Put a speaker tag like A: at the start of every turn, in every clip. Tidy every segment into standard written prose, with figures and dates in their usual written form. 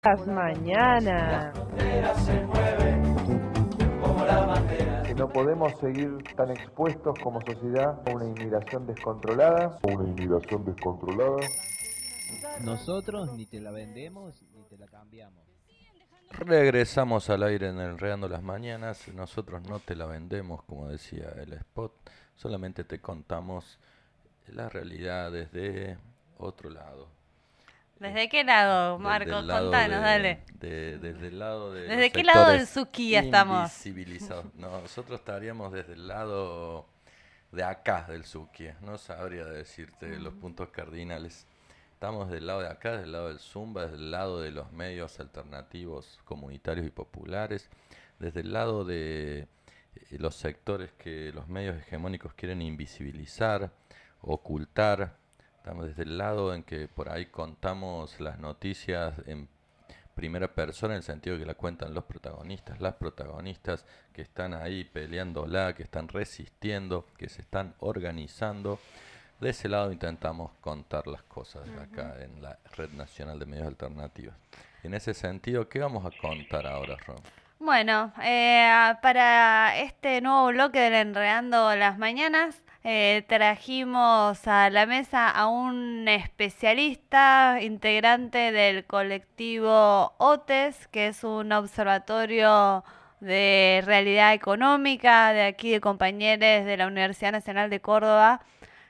A: Las mañanas.
B: Que no podemos seguir tan expuestos como sociedad a una inmigración descontrolada.
C: Nosotros ni te la vendemos ni te la cambiamos.
D: Regresamos al aire en Enredando las Mañanas. Nosotros no te la vendemos, como decía el spot. Solamente te contamos la realidad desde otro lado.
E: ¿Desde qué lado, Marcos? Contanos, dale.
D: Desde el lado de
E: ¿Desde
D: los
E: qué lado del
D: sectores
E: Suquía estamos?
D: invisibilizados. No, nosotros estaríamos desde el lado de acá del Suquía. No sabría decirte los puntos cardinales. Estamos del lado de acá, del lado del Zumba, desde el lado de los medios alternativos comunitarios y populares, desde el lado de los sectores que los medios hegemónicos quieren invisibilizar, ocultar. Estamos desde el lado en que por ahí contamos las noticias en primera persona, en el sentido que la cuentan los protagonistas, las protagonistas que están ahí peleándola, que están resistiendo, que se están organizando. De ese lado intentamos contar las cosas acá en la Red Nacional de Medios Alternativos. En ese sentido, ¿qué vamos a contar ahora, Ron?
E: Bueno, para este nuevo bloque del Enredando las Mañanas, trajimos a la mesa a un especialista, integrante del colectivo OTES, que es un observatorio de realidad económica de aquí de compañeros de la Universidad Nacional de Córdoba,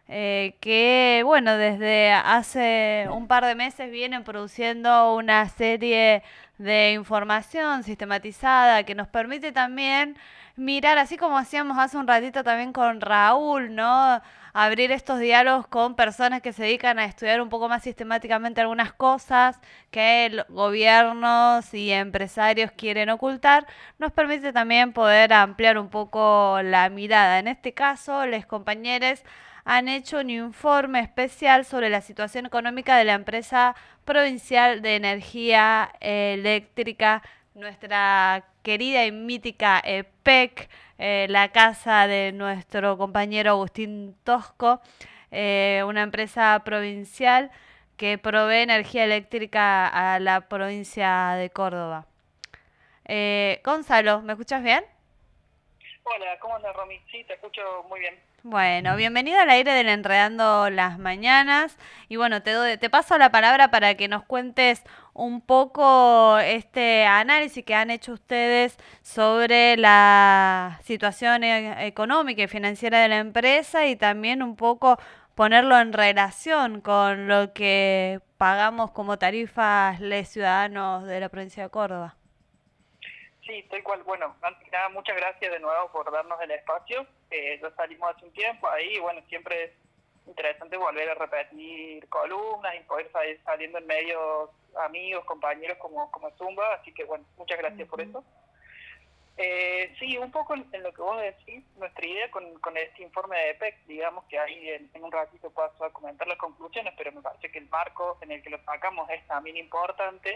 E: que bueno, desde hace un par de meses vienen produciendo una serie de información sistematizada que nos permite también mirar, así como hacíamos hace un ratito también con Raúl, ¿no? Abrir estos diálogos con personas que se dedican a estudiar un poco más sistemáticamente algunas cosas que gobiernos y empresarios quieren ocultar, nos permite también poder ampliar un poco la mirada. En este caso, los compañeros han hecho un informe especial sobre la situación económica de la empresa provincial de energía eléctrica, nuestra querida y mítica EPEC, la casa de nuestro compañero Agustín Tosco, una empresa provincial que provee energía eléctrica a la provincia de Córdoba. Gonzalo, ¿me escuchas bien?
F: Hola, ¿cómo andas, Romy? Sí, te escucho muy bien.
E: Bueno, bienvenido al aire del Enredando las Mañanas. Y bueno, te paso la palabra para que nos cuentes un poco este análisis que han hecho ustedes sobre la situación económica y financiera de la empresa y también un poco ponerlo en relación con lo que pagamos como tarifas los ciudadanos de la provincia de Córdoba.
F: Sí, tal cual. Bueno, antes que nada, muchas gracias de nuevo por darnos el espacio. Ya salimos hace un tiempo ahí, bueno, siempre es interesante volver a repetir columnas y poder salir saliendo en medios amigos, compañeros como Zumba, así que bueno, muchas gracias por eso. Sí, un poco en lo que vos decís, nuestra idea con este informe de EPEC, digamos que ahí en un ratito paso a comentar las conclusiones, pero me parece que el marco en el que lo sacamos es también importante.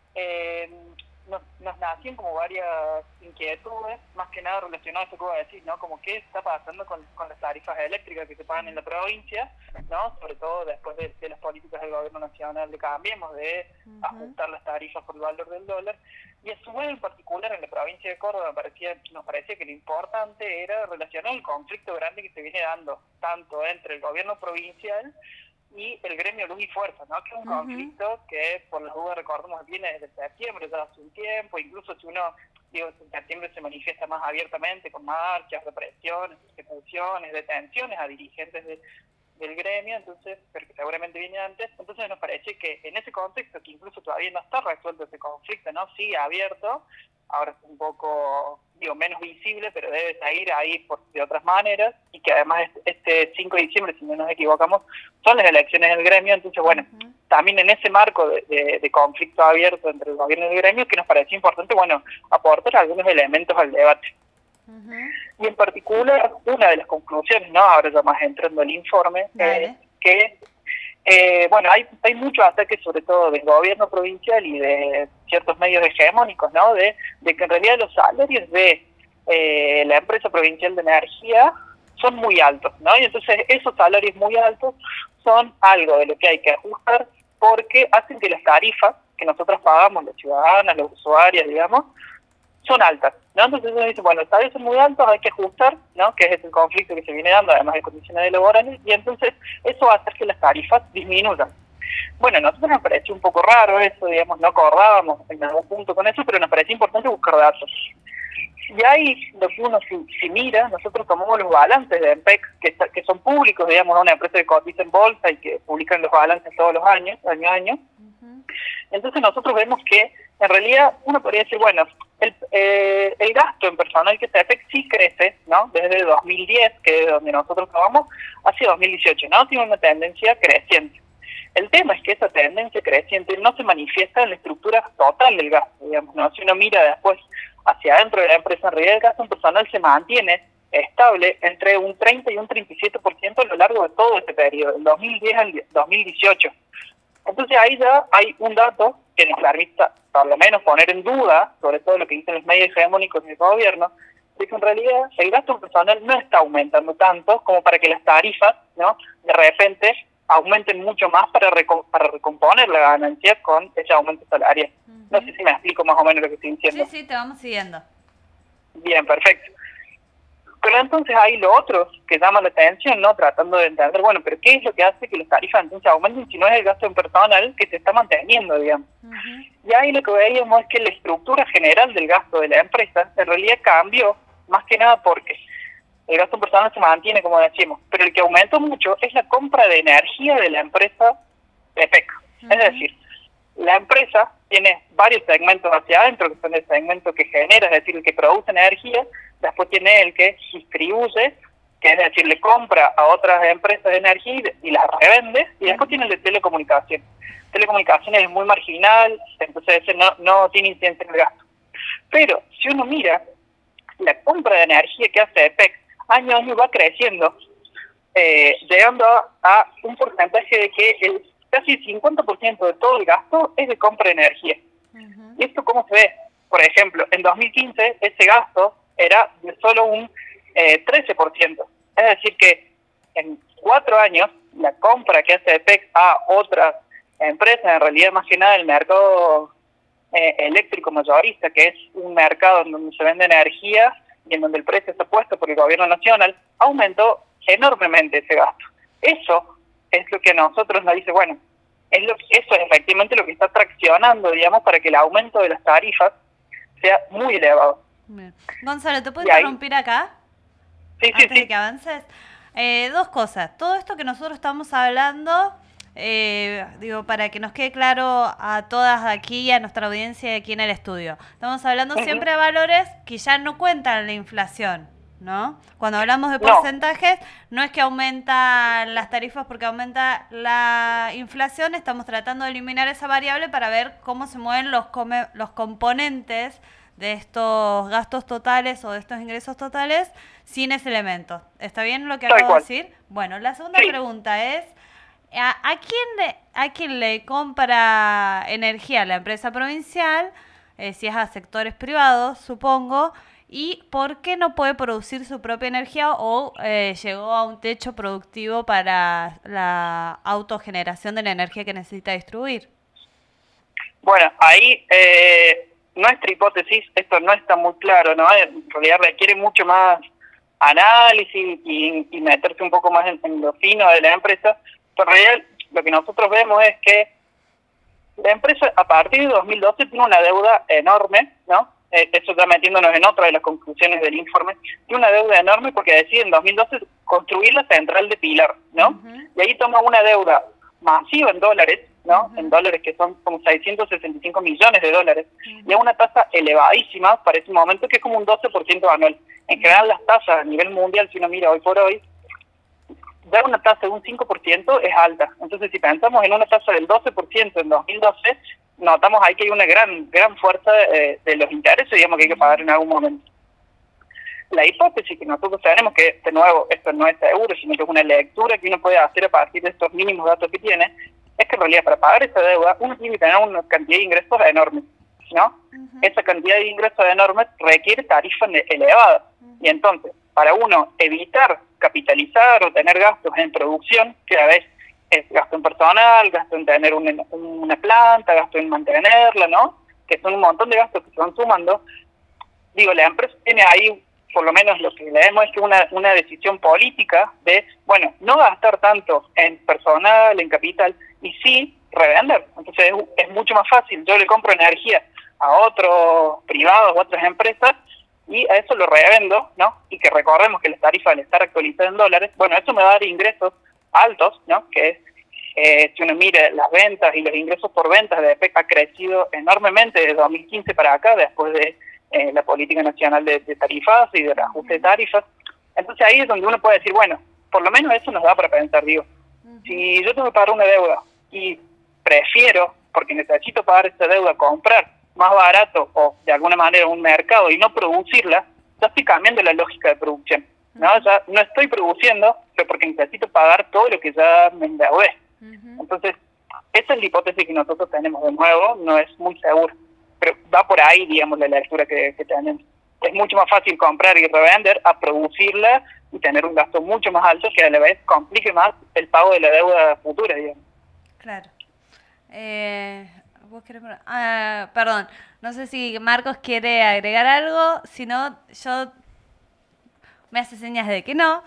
F: Nos nacían como varias inquietudes, más que nada relacionadas a esto que voy a decir, ¿no? Como qué está pasando con las tarifas eléctricas que se pagan en la provincia, ¿no? Sobre todo después de las políticas del gobierno nacional de Cambiemos, de ajustar las tarifas por el valor del dólar. Y a su vez, en particular, en la provincia de Córdoba nos parecía que lo importante era relacionar el conflicto grande que se viene dando, tanto entre el gobierno provincial y el gremio Luz y Fuerza, ¿no? Que es un conflicto que, por las dudas, recordemos, viene desde septiembre, ya hace un tiempo, incluso si uno, en septiembre se manifiesta más abiertamente con marchas, represiones, persecuciones, detenciones a dirigentes del gremio, entonces, pero que seguramente viene antes. Entonces nos parece que en ese contexto, que incluso todavía no está resuelto ese conflicto, ¿no? Sigue abierto, ahora es un poco, menos visible, pero debe seguir ahí de otras maneras, y que además este 5 de diciembre, si no nos equivocamos, son las elecciones del gremio. Entonces, bueno, también en ese marco de conflicto abierto entre el gobierno y el gremio, que nos pareció importante, bueno, aportar algunos elementos al debate. Y en particular, una de las conclusiones, ¿no? Ahora ya más entrando al informe, que bueno, hay muchos ataques, sobre todo del gobierno provincial y de ciertos medios hegemónicos, ¿no? De que en realidad los salarios de la empresa provincial de energía son muy altos, ¿no? Y entonces esos salarios muy altos son algo de lo que hay que ajustar, porque hacen que las tarifas que nosotros pagamos, los ciudadanos, los usuarios, digamos, son altas, ¿no? Entonces uno dice, bueno, los salarios son muy altos, hay que ajustar, ¿no? Que es el conflicto que se viene dando, además de condiciones laborales, y entonces eso va a hacer que las tarifas disminuyan. Bueno, a nosotros nos pareció un poco raro eso, digamos, no acordábamos en algún punto con eso, pero nos parecía importante buscar datos. Y ahí, lo que uno si mira, nosotros tomamos los balances de EMPEC, que son públicos, digamos, una empresa que cotiza en bolsa y que publican los balances todos los años, año a año. Entonces nosotros vemos que, en realidad, uno podría decir, bueno, el gasto en personal que se EMPEC sí crece, ¿no? Desde 2010, que es donde nosotros tomamos, hacia 2018, ¿no? Tiene una tendencia creciente. El tema es que esa tendencia creciente no se manifiesta en la estructura total del gasto, digamos, ¿no? Si uno mira después hacia adentro de la empresa, en realidad el gasto en personal se mantiene estable entre un 30 y un 37% a lo largo de todo este periodo, del 2010 al 2018. Entonces ahí ya hay un dato que nos permite, por lo menos, poner en duda, sobre todo lo que dicen los medios hegemónicos del gobierno, de que en realidad el gasto en personal no está aumentando tanto como para que las tarifas, ¿no?, de repente aumenten mucho más para recomponer la ganancia con ese aumento salarial. No sé si me explico más o menos lo que estoy diciendo.
E: Sí, te vamos siguiendo.
F: Bien, perfecto. Pero entonces hay lo otro que llama la atención, ¿no? Tratando de entender, bueno, pero ¿qué es lo que hace que las tarifas entonces aumenten si no es el gasto en personal que se está manteniendo, digamos? Y ahí lo que veíamos es que la estructura general del gasto de la empresa en realidad cambió, más que nada porque el gasto en personal se mantiene, como decimos, pero el que aumentó mucho es la compra de energía de la empresa EMPEC. Es decir, la empresa tiene varios segmentos hacia adentro, que son el segmento que genera, es decir, el que produce energía, después tiene el que distribuye, que es decir, le compra a otras empresas de energía y las revende, y después tiene el de telecomunicación. Telecomunicaciones es muy marginal, entonces ese no tiene incidencia en el gasto. Pero si uno mira la compra de energía que hace EMPEC, año a año va creciendo, llegando a un porcentaje de que el casi 50% de todo el gasto es de compra de energía. ¿Y esto cómo se ve? Por ejemplo, en 2015 ese gasto era de solo un 13%. Es decir que en 4 años la compra que hace EMPEC a otras empresas, en realidad más que nada el mercado eléctrico mayorista, que es un mercado en donde se vende energía y en donde el precio está puesto por el gobierno nacional, aumentó enormemente ese gasto. Eso es lo que a nosotros nos dice, bueno, eso es efectivamente lo que está traccionando, digamos, para que el aumento de las tarifas sea muy elevado.
E: Bien. Gonzalo, ¿te puedo interrumpir acá?
F: Sí,
E: antes
F: sí.
E: de que avances. 2 cosas. Todo esto que nosotros estamos hablando, digo, para que nos quede claro a todas aquí y a nuestra audiencia aquí en el estudio. Estamos hablando siempre de valores que ya no cuentan la inflación, ¿no? Cuando hablamos de porcentajes, no es que aumentan las tarifas porque aumenta la inflación, estamos tratando de eliminar esa variable para ver cómo se mueven los componentes de estos gastos totales o de estos ingresos totales sin ese elemento. ¿Está bien lo que acabo de decir? Bueno, la segunda pregunta es, ¿a quién le compra energía la empresa provincial? Si es a sectores privados, supongo. ¿Y por qué no puede producir su propia energía o llegó a un techo productivo para la autogeneración de la energía que necesita distribuir?
F: Bueno, ahí nuestra hipótesis, esto no está muy claro, ¿no? En realidad requiere mucho más análisis y meterse un poco más en lo fino de la empresa. Pero en realidad lo que nosotros vemos es que la empresa a partir de 2012 tiene una deuda enorme, ¿no? Eso está metiéndonos en otra de las conclusiones del informe, tiene una deuda enorme porque decide en 2012 construir la central de Pilar, ¿no? Y ahí toma una deuda masiva en dólares, ¿no? En dólares que son como 665 millones de dólares, y a una tasa elevadísima para ese momento que es como un 12% anual. En general las tasas a nivel mundial, si uno mira hoy por hoy, dar una tasa de un 5% es alta. Entonces si pensamos en una tasa del 12% en 2012, notamos ahí que hay una gran fuerza de los intereses, digamos, que hay que pagar en algún momento. La hipótesis que nosotros tenemos, que de nuevo esto no es seguro, sino que es una lectura que uno puede hacer a partir de estos mínimos datos que tiene, es que en realidad para pagar esa deuda uno tiene que tener una cantidad de ingresos enormes, ¿no? Esa cantidad de ingresos enormes requiere tarifas elevadas. Y entonces, para uno evitar capitalizar o tener gastos en producción, que a veces es gasto en personal, gasto en tener una planta, gasto en mantenerla, ¿no? Que son un montón de gastos que se van sumando. Digo, la empresa tiene ahí, por lo menos lo que leemos es que una decisión política de, bueno, no gastar tanto en personal, en capital, y sí revender. Entonces es mucho más fácil. Yo le compro energía a otros privados u otras empresas y a eso lo revendo, ¿no? Y que recordemos que las tarifas al estar actualizadas en dólares, bueno, eso me va a dar ingresos altos, ¿no? Que es, si uno mira las ventas y los ingresos por ventas de EPEC ha crecido enormemente desde 2015 para acá, después de la política nacional de tarifas y del ajuste de tarifas. Entonces ahí es donde uno puede decir, bueno, por lo menos eso nos da para pensar, digo, si yo tengo que pagar una deuda y prefiero, porque necesito pagar esa deuda, comprar más barato o de alguna manera un mercado y no producirla, ya estoy cambiando la lógica de producción, ¿no? Ya no estoy produciendo, pero porque necesito pagar todo lo que ya me endeudé. Entonces, esa es la hipótesis que nosotros tenemos. De nuevo, no es muy seguro, pero va por ahí, digamos, la lectura que tenemos. Es mucho más fácil comprar y revender a producirla y tener un gasto mucho más alto que a la vez complique más el pago de la deuda futura, digamos.
E: Claro. ¿Vos querés? Perdón, no sé si Marcos quiere agregar algo, si no, yo me hace señas de que no.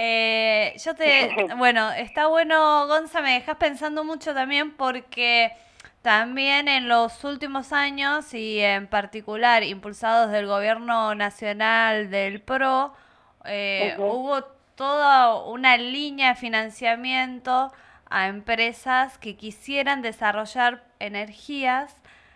E: Bueno, está bueno, Gonza, me dejas pensando mucho también porque también en los últimos años y en particular impulsados del gobierno nacional del PRO, hubo toda una línea de financiamiento a empresas que quisieran desarrollar energías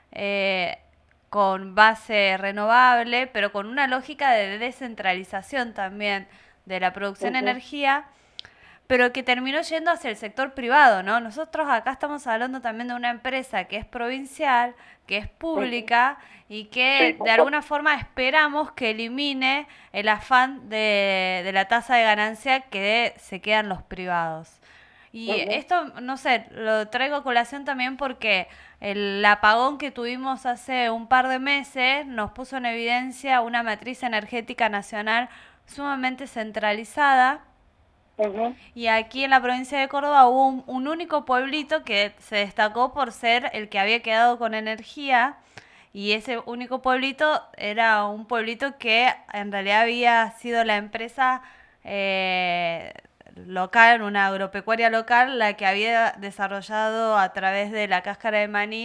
E: con base renovable, pero con una lógica de descentralización también de la producción de energía, pero que terminó yendo hacia el sector privado, ¿no? Nosotros acá estamos hablando también de una empresa que es provincial, que es pública y que de alguna forma esperamos que elimine el afán de la tasa de ganancia que se quedan los privados. Y esto, no sé, lo traigo a colación también porque el apagón que tuvimos hace un par de meses nos puso en evidencia una matriz energética nacional sumamente centralizada. Y aquí en la provincia de Córdoba hubo un único pueblito que se destacó por ser el que había quedado con energía, y ese único pueblito era un pueblito que en realidad había sido la empresa local, una agropecuaria local, la que había desarrollado a través de la cáscara de maní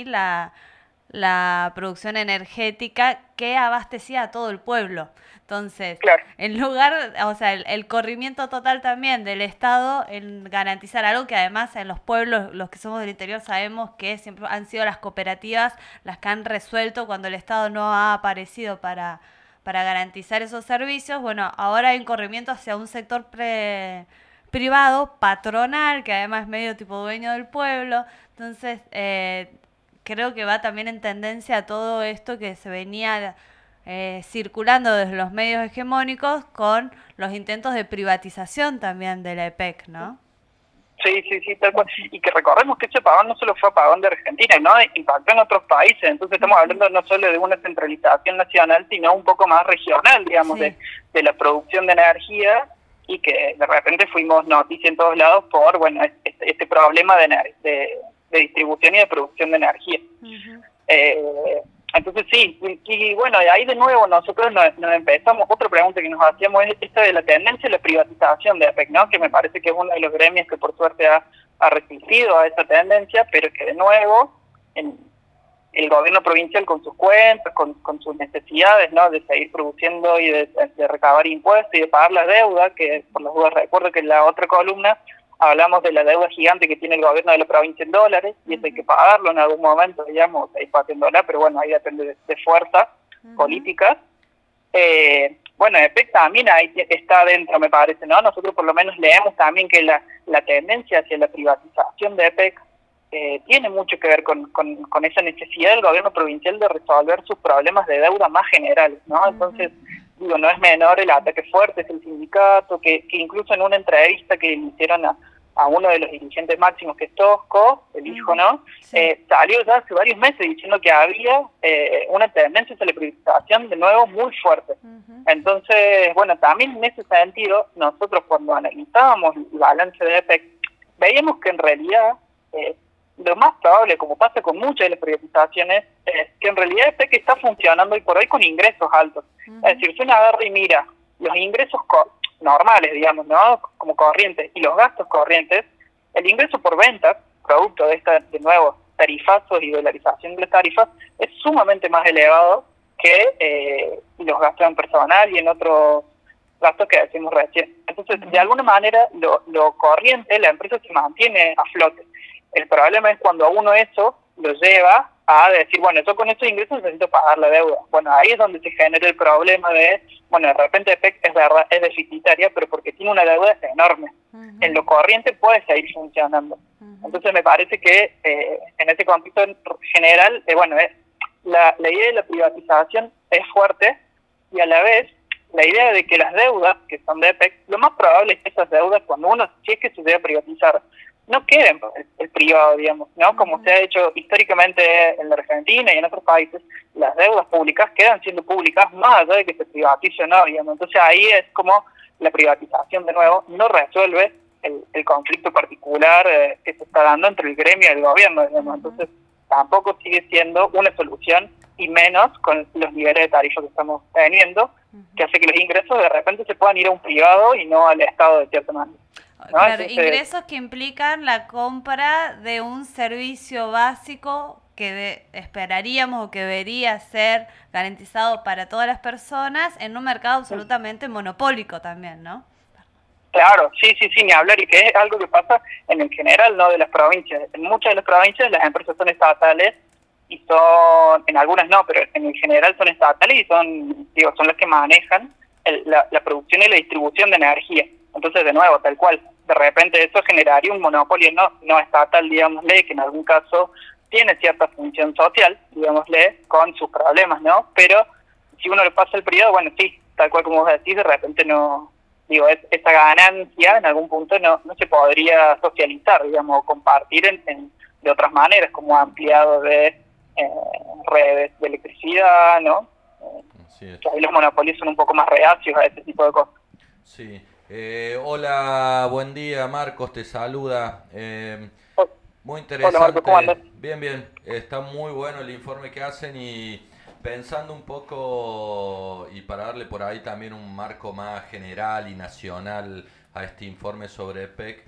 E: la producción energética que abastecía a todo el pueblo. Entonces,
F: claro,
E: en lugar, o sea, el corrimiento total también del Estado en garantizar algo que además en los pueblos, los que somos del interior, sabemos que siempre han sido las cooperativas las que han resuelto cuando el Estado no ha aparecido para garantizar esos servicios. Bueno, ahora hay un corrimiento hacia un sector privado, patronal, que además es medio tipo dueño del pueblo. Entonces, creo que va también en tendencia a todo esto que se venía circulando desde los medios hegemónicos con los intentos de privatización también de la EPEC, ¿no?
F: Sí, tal cual. Y que recordemos que ese apagón no solo fue apagón de Argentina, ¿no? Impactó en otros países. Entonces estamos hablando no solo de una centralización nacional, sino un poco más regional, digamos, de la producción de energía, y que de repente fuimos noticia en todos lados por, bueno, este problema de distribución y de producción de energía. Entonces sí, y bueno, ahí de nuevo nosotros nos empezamos, otra pregunta que nos hacíamos es esta de la tendencia a la privatización de EPEC, ¿no? Que me parece que es uno de los gremios que por suerte ha resistido a esa tendencia, pero que de nuevo el gobierno provincial con sus cuentas, con sus necesidades, ¿no? De seguir produciendo y de recabar impuestos y de pagar la deuda, que por las dudas recuerdo que en la otra columna hablamos de la deuda gigante que tiene el gobierno de la provincia en dólares, y eso hay que pagarlo en algún momento, digamos, ahí en dólares, pero bueno, ahí depende de fuerzas políticas. Bueno, EPEC también ahí está adentro, me parece, ¿no? Nosotros por lo menos leemos también que la tendencia hacia la privatización de EPEC tiene mucho que ver con esa necesidad del gobierno provincial de resolver sus problemas de deuda más generales, ¿no? Entonces, digo, no es menor el ataque fuerte del sindicato, que incluso en una entrevista que le hicieron a uno de los dirigentes máximos, que es Tosco, el hijo, ¿no? Salió ya hace varios meses diciendo que había una tendencia hacia la privatización de nuevo muy fuerte. Entonces, bueno, también en ese sentido, nosotros cuando analizábamos el balance de EPEC, veíamos que en realidad lo más probable, como pasa con muchas de las privatizaciones, es que en realidad EPEC está funcionando hoy por hoy con ingresos altos. Es decir, si uno agarra y mira los ingresos normales, digamos, ¿no? Como corrientes, y los gastos corrientes, el ingreso por ventas, producto de esta, de nuevo, tarifazos y dolarización de las tarifas, es sumamente más elevado que los gastos en personal y en otros gastos que decimos recién. Entonces, de alguna manera, lo corriente, la empresa se mantiene a flote. El problema es cuando a uno eso lo lleva a decir, bueno, yo con estos ingresos necesito pagar la deuda. Bueno, ahí es donde se genera el problema de, bueno, de repente EPEC es verdad, es deficitaria, pero porque tiene una deuda enorme. En lo corriente puede seguir funcionando. Entonces me parece que en ese contexto general, la idea de la privatización es fuerte, y a la vez la idea de que las deudas que son de EPEC, lo más probable es que esas deudas, cuando uno, si es que se debe privatizar, no queden por el privado, digamos, ¿no? Como se ha hecho históricamente en la Argentina y en otros países, las deudas públicas quedan siendo públicas más allá de que se privatice o no, digamos. Entonces ahí es como la privatización, de nuevo, no resuelve el conflicto particular que se está dando entre el gremio y el gobierno, digamos. Entonces tampoco sigue siendo una solución, y menos con los niveles de tarifa que estamos teniendo, que hace que los ingresos de repente se puedan ir a un privado y no al Estado de cierta manera, ¿no?
E: Claro,
F: Entonces,
E: ingresos que implican la compra de un servicio básico que esperaríamos o que debería ser garantizado para todas las personas en un mercado absolutamente monopólico también, ¿no?
F: claro, sí, ni hablar, y que es algo que pasa en el general, no de las provincias. En muchas de las provincias las empresas son estatales, y son, en algunas no, pero en general son estatales y son las que manejan la producción y la distribución de energía. Entonces, de nuevo, tal cual, de repente eso generaría un monopolio no estatal, digámosle, que en algún caso tiene cierta función social, digámosle, con sus problemas, ¿no? Pero si uno le pasa el privado, bueno, sí, tal cual como vos decís, de repente no, esa ganancia en algún punto no se podría socializar, digamos, o compartir de otras maneras, como ampliado de redes de electricidad, ¿no? Que ahí los monopolios son un poco más reacios a ese tipo de cosas.
D: Sí. Hola, buen día, Marcos, te saluda. Muy interesante.
F: Hola, Marcos, ¿cómo andas?
D: Bien. Está muy bueno el informe que hacen, y pensando un poco, y para darle por ahí también un marco más general y nacional a este informe sobre EPEC,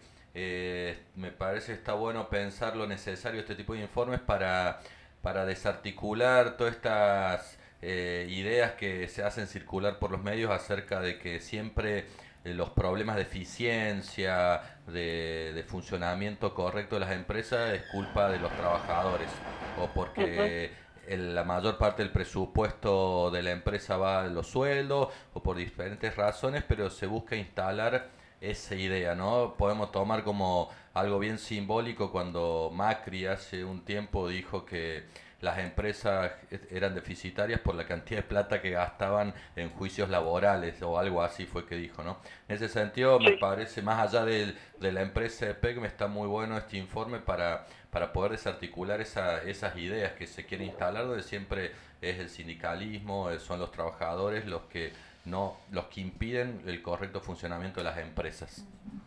D: me parece que está bueno pensar lo necesario este tipo de informes para desarticular todas estas ideas que se hacen circular por los medios acerca de que siempre los problemas de eficiencia, de funcionamiento correcto de las empresas es culpa de los trabajadores, o porque la mayor parte del presupuesto de la empresa va a los sueldos, o por diferentes razones, pero se busca instalar esa idea, ¿no? Podemos tomar como algo bien simbólico cuando Macri hace un tiempo dijo que las empresas eran deficitarias por la cantidad de plata que gastaban en juicios laborales, o algo así fue que dijo, ¿no? En ese sentido, me parece, más allá de la empresa EPEC, me está muy bueno este informe para poder desarticular esas ideas que se quieren instalar, donde siempre es el sindicalismo, son los trabajadores los que impiden el correcto funcionamiento de las empresas.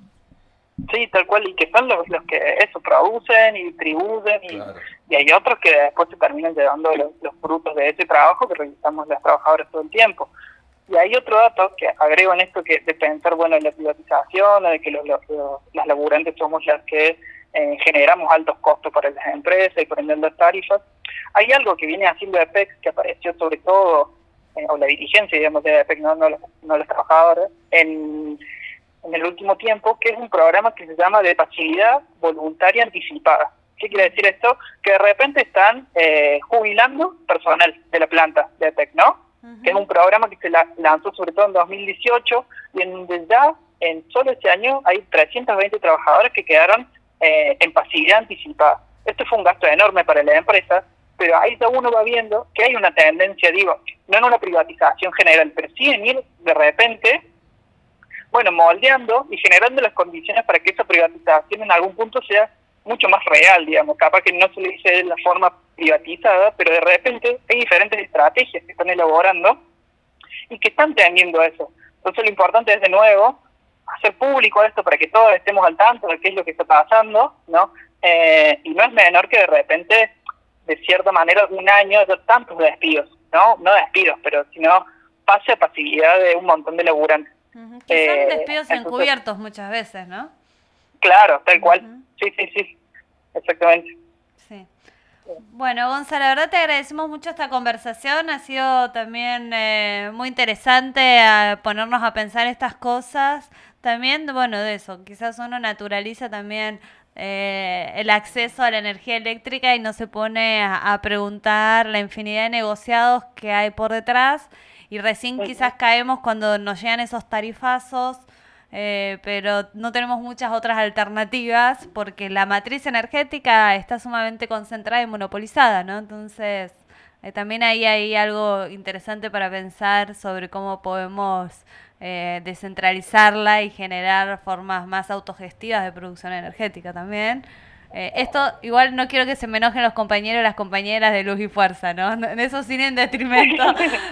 F: Sí, tal cual, y que son los que eso producen y distribuyen, claro. Y hay otros que después se terminan llevando los frutos de ese trabajo que realizamos las trabajadoras todo el tiempo. Y hay otro dato que agrego en esto, que de pensar, bueno, en la privatización, de que las laburantes somos las que generamos altos costos para las empresas y por ende las tarifas. Hay algo que viene haciendo EPEC, que apareció sobre todo, o la dirigencia, digamos, de EPEC, no los trabajadores, en el último tiempo, que es un programa que se llama de facilidad voluntaria anticipada. ¿Qué quiere decir esto? Que de repente están jubilando personal de la planta de EPEC, ¿no? Que es un programa que se lanzó sobre todo en 2018, y en donde ya en solo ese año hay 320 trabajadores que quedaron en pasividad anticipada. Esto fue un gasto enorme para la empresa, pero ahí ya uno va viendo que hay una tendencia, no en una privatización general, pero sí en ir de repente, moldeando y generando las condiciones para que esa privatización en algún punto sea mucho más real, digamos. Capaz que no se le dice de la forma privatizada, pero de repente hay diferentes estrategias que están elaborando y que están teniendo eso. Entonces lo importante es, de nuevo, hacer público esto para que todos estemos al tanto de qué es lo que está pasando, ¿no? Y no es menor que de repente, de cierta manera, un año haya tantos despidos, ¿no? No despidos, pero sino pase a pasividad de un montón de laburantes.
E: Que son despidos
F: entonces,
E: encubiertos muchas veces, ¿no?
F: Claro, tal cual. Sí, exactamente.
E: Sí. Bueno, Gonzalo, la verdad te agradecemos mucho esta conversación, ha sido también muy interesante ponernos a pensar estas cosas. También, bueno, de eso, quizás uno naturaliza también el acceso a la energía eléctrica y no se pone a preguntar la infinidad de negociados que hay por detrás y recién quizás caemos cuando nos llegan esos tarifazos. Pero no tenemos muchas otras alternativas porque la matriz energética está sumamente concentrada y monopolizada, ¿no? Entonces, también ahí hay algo interesante para pensar sobre cómo podemos descentralizarla y generar formas más autogestivas de producción energética también. Esto igual no quiero que se me enojen los compañeros y las compañeras de Luz y Fuerza, ¿no? Eso sin en detrimento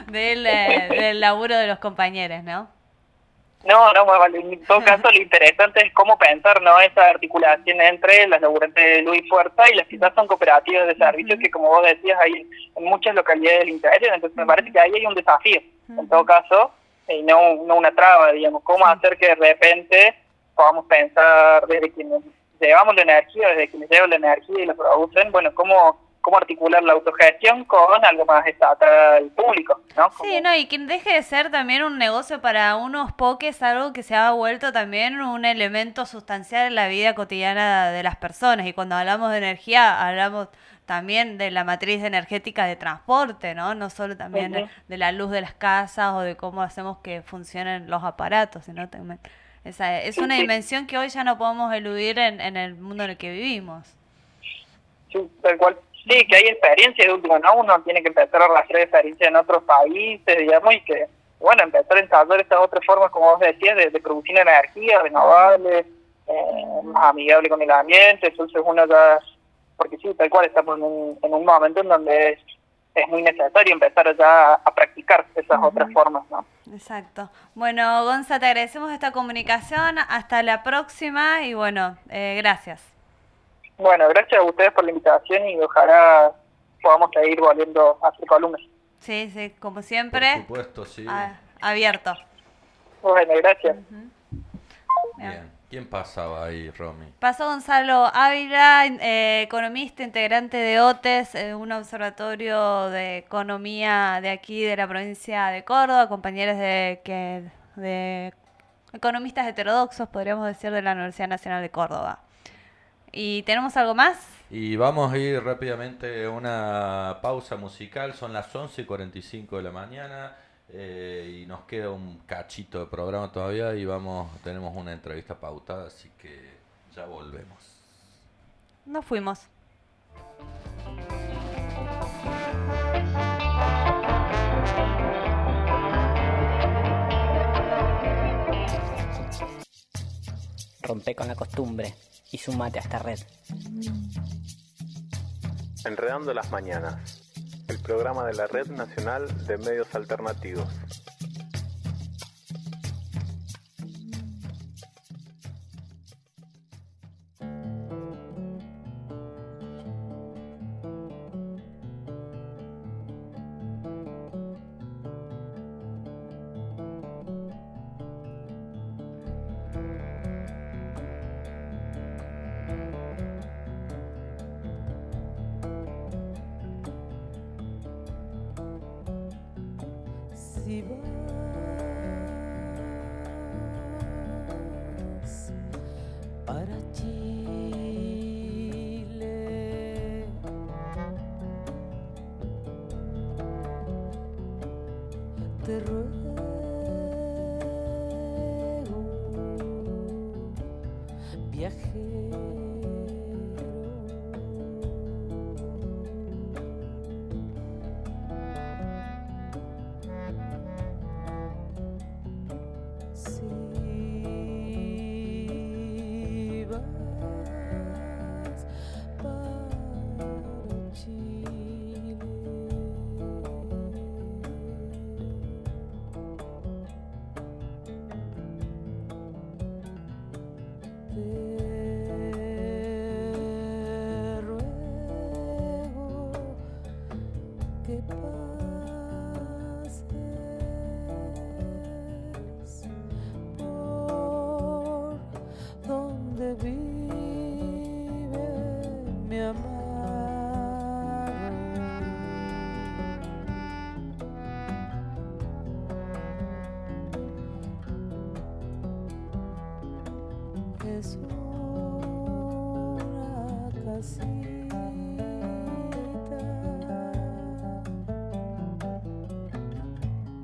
E: del laburo de los compañeros, ¿no?
F: No, en todo caso lo interesante es cómo pensar, ¿no? Esa articulación entre las laburantes de Luz y Fuerza y las que quizás son cooperativas de servicios que, como vos decías, hay en muchas localidades del interior. Entonces me parece que ahí hay un desafío, en todo caso, y no una traba, digamos. Cómo hacer que de repente podamos pensar desde quienes llevamos la energía, desde quienes llevan la energía y la producen, bueno, cómo articular la autogestión con algo más estatal público, ¿no?
E: Sí, no, y que deje de ser también un negocio para unos poques, algo que se ha vuelto también un elemento sustancial en la vida cotidiana de las personas. Y cuando hablamos de energía, hablamos también de la matriz energética de transporte, ¿no? No solo también de la luz de las casas o de cómo hacemos que funcionen los aparatos, sino también es una dimensión que hoy ya no podemos eludir en el mundo en el que vivimos.
F: Sí, tal cual. Sí, que hay experiencia de último, ¿no? Uno tiene que empezar a rastrear experiencia en otros países, digamos, y que, bueno, empezar a ensayar estas otras formas, como vos decías, de producir energía renovable, más amigable con el ambiente. Entonces uno ya, porque sí, tal cual, estamos en un momento en donde es muy necesario empezar ya a practicar esas otras formas, ¿no?
E: Exacto. Bueno, Gonza, te agradecemos esta comunicación, hasta la próxima y bueno, gracias.
F: Bueno, gracias a ustedes por la invitación y ojalá podamos seguir volviendo a hacer columnas.
E: Sí, como siempre.
D: Por supuesto, sí.
E: Abierto.
F: Bueno, gracias.
D: Bien. ¿Quién pasaba ahí, Romy?
E: Pasó Gonzalo Ávila, economista, integrante de OTES, un observatorio de economía de aquí, de la provincia de Córdoba, compañeros de economistas heterodoxos, podríamos decir, de la Universidad Nacional de Córdoba. ¿Y tenemos algo más?
D: Y vamos a ir rápidamente a una pausa musical, son las 11:45 de la mañana y nos queda un cachito de programa todavía y tenemos una entrevista pautada, así que ya volvemos.
E: Nos fuimos.
G: Rompe con la costumbre y sumate a esta red.
H: Enredando las mañanas, el programa de la Red Nacional de Medios Alternativos.
I: Si vas para Chile, te ruego, viajero, si vas para Chile, amado. Es una casita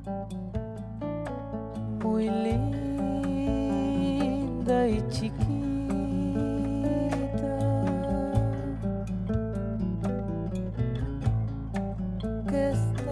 I: muy linda y chiquita.